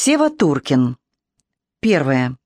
Сева Туркин. Первое.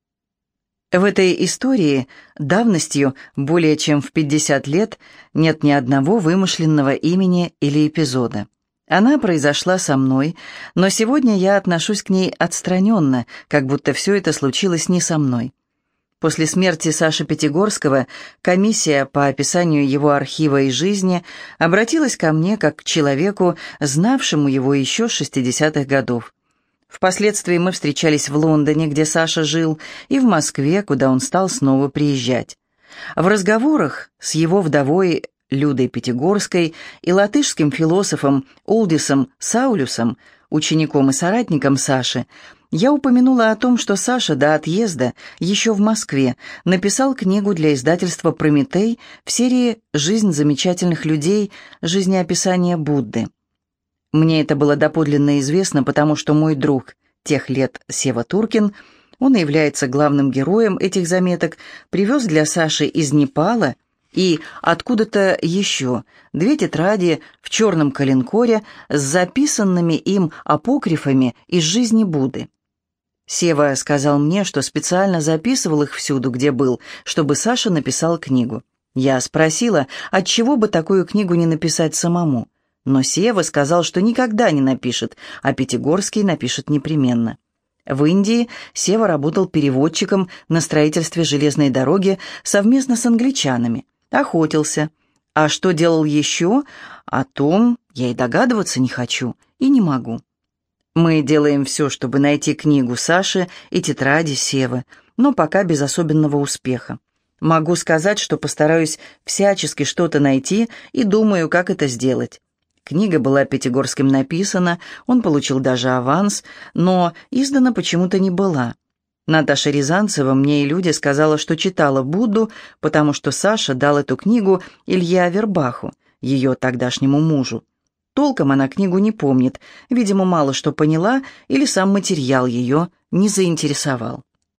В этой истории давностью более чем в 50 лет нет ни одного вымышленного имени или эпизода. Она произошла со мной, но сегодня я отношусь к ней отстраненно, как будто все это случилось не со мной. После смерти Саши Пятигорского комиссия по описанию его архива и жизни обратилась ко мне как к человеку, знавшему его еще с 60-х годов. Впоследствии мы встречались в Лондоне, где Саша жил, и в Москве, куда он стал снова приезжать. В разговорах с его вдовой Людой Пятигорской и латышским философом Улдисом Саулюсом, учеником и соратником Саши, я упомянула о том, что Саша до отъезда еще в Москве написал книгу для издательства «Прометей» в серии «Жизнь замечательных людей. Жизнеописание Будды». Мне это было доподлинно известно, потому что мой друг тех лет Сева Туркин, он и является главным героем этих заметок, привез для Саши из Непала и откуда-то еще 2 тетради в черном коленкоре с записанными им апокрифами из жизни Будды. Сева сказал мне, что специально записывал их всюду, где был, чтобы Саша написал книгу. Я спросила, отчего бы такую книгу не написать самому. Но Сева сказал, что никогда не напишет, а Пятигорский напишет непременно. В Индии Сева работал переводчиком на строительстве железной дороги совместно с англичанами, охотился. А что делал еще, о том я и догадываться не хочу и не могу. Мы делаем все, чтобы найти книгу Саши и тетради Севы, но пока без особенного успеха. Могу сказать, что постараюсь всячески что-то найти и думаю, как это сделать. Книга была Пятигорским написана, он получил даже аванс, но издана почему-то не была. Наташа Рязанцева мне и Людя сказала, что читала Будду, потому что Саша дал эту книгу Илье Авербаху, ее тогдашнему мужу. Толком она книгу не помнит, видимо, мало что поняла или сам материал ее не заинтересовал.